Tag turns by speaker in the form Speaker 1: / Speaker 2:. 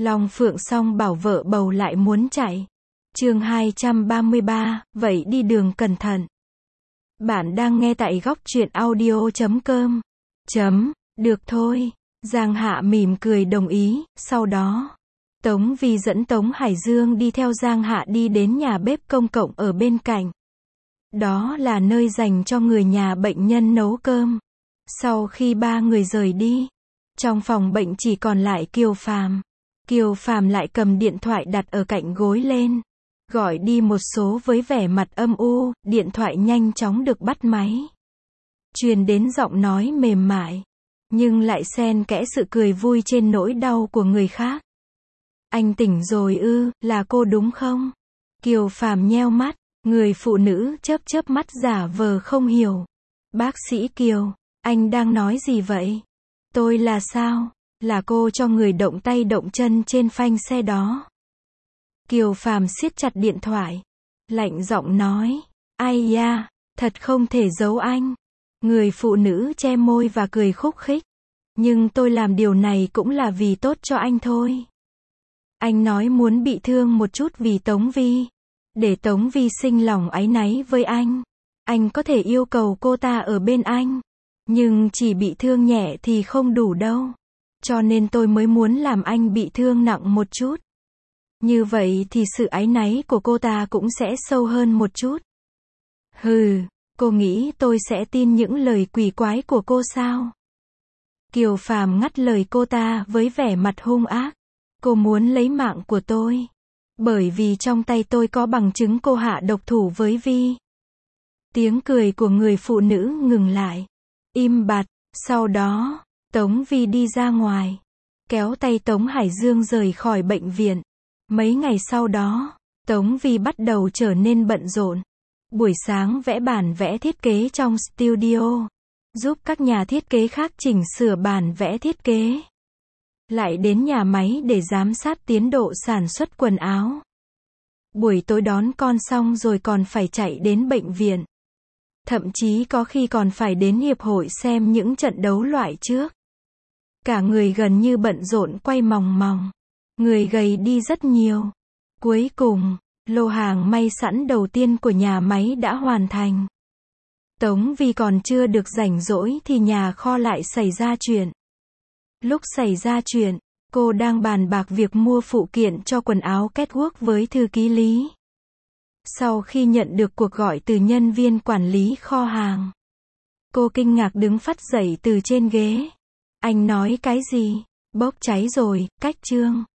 Speaker 1: Long Phượng song bảo vợ bầu lại muốn chạy. Chương 233, vậy đi đường cẩn thận. Bạn đang nghe tại góc truyện audio.com. Được thôi. Giang Hạ mỉm cười đồng ý, sau đó, Tống Vi dẫn Tống Hải Dương đi theo Giang Hạ đi đến nhà bếp công cộng ở bên cạnh. Đó là nơi dành cho người nhà bệnh nhân nấu cơm. Sau khi ba người rời đi, trong phòng bệnh chỉ còn lại Kiều Phàm. Kiều Phàm lại cầm điện thoại đặt ở cạnh gối lên, gọi đi một số với vẻ mặt âm u, điện thoại nhanh chóng được bắt máy. Truyền đến giọng nói mềm mại, nhưng lại xen kẽ sự cười vui trên nỗi đau của người khác. Anh tỉnh rồi ư, là cô đúng không? Kiều Phàm nheo mắt, người phụ nữ chớp chớp mắt giả vờ không hiểu. Bác sĩ Kiều, anh đang nói gì vậy? Tôi là sao? Là cô cho người động tay động chân trên phanh xe đó. Kiều Phàm siết chặt điện thoại, lạnh giọng nói, ai da, thật không thể giấu anh. Người phụ nữ che môi và cười khúc khích. Nhưng tôi làm điều này cũng là vì tốt cho anh thôi. Anh nói muốn bị thương một chút vì Tống Vi, để Tống Vi sinh lòng áy náy với anh. Anh có thể yêu cầu cô ta ở bên anh, nhưng chỉ bị thương nhẹ thì không đủ đâu. Cho nên tôi mới muốn làm anh bị thương nặng một chút. Như vậy thì sự áy náy của cô ta cũng sẽ sâu hơn một chút. Hừ, cô nghĩ tôi sẽ tin những lời quỷ quái của cô sao? Kiều Phàm ngắt lời cô ta với vẻ mặt hung ác. Cô muốn lấy mạng của tôi. Bởi vì trong tay tôi có bằng chứng cô hạ độc thủ với Vi. Tiếng cười của người phụ nữ ngừng lại. Im bặt. Sau đó, Tống Vi đi ra ngoài, kéo tay Tống Hải Dương rời khỏi bệnh viện. Mấy ngày sau đó, Tống Vi bắt đầu trở nên bận rộn. Buổi sáng vẽ bản vẽ thiết kế trong studio, giúp các nhà thiết kế khác chỉnh sửa bản vẽ thiết kế. Lại đến nhà máy để giám sát tiến độ sản xuất quần áo. Buổi tối đón con xong rồi còn phải chạy đến bệnh viện. Thậm chí có khi còn phải đến hiệp hội xem những trận đấu loại trước. Cả người gần như bận rộn quay mòng mòng. Người gầy đi rất nhiều. Cuối cùng, lô hàng may sẵn đầu tiên của nhà máy đã hoàn thành. Tống Vi còn chưa được rảnh rỗi thì nhà kho lại xảy ra chuyện. Lúc xảy ra chuyện, cô đang bàn bạc việc mua phụ kiện cho quần áo catwalk với thư ký Lý. Sau khi nhận được cuộc gọi từ nhân viên quản lý kho hàng, cô kinh ngạc đứng phắt dậy từ trên ghế. Anh nói cái gì? Bốc cháy rồi, cách chương.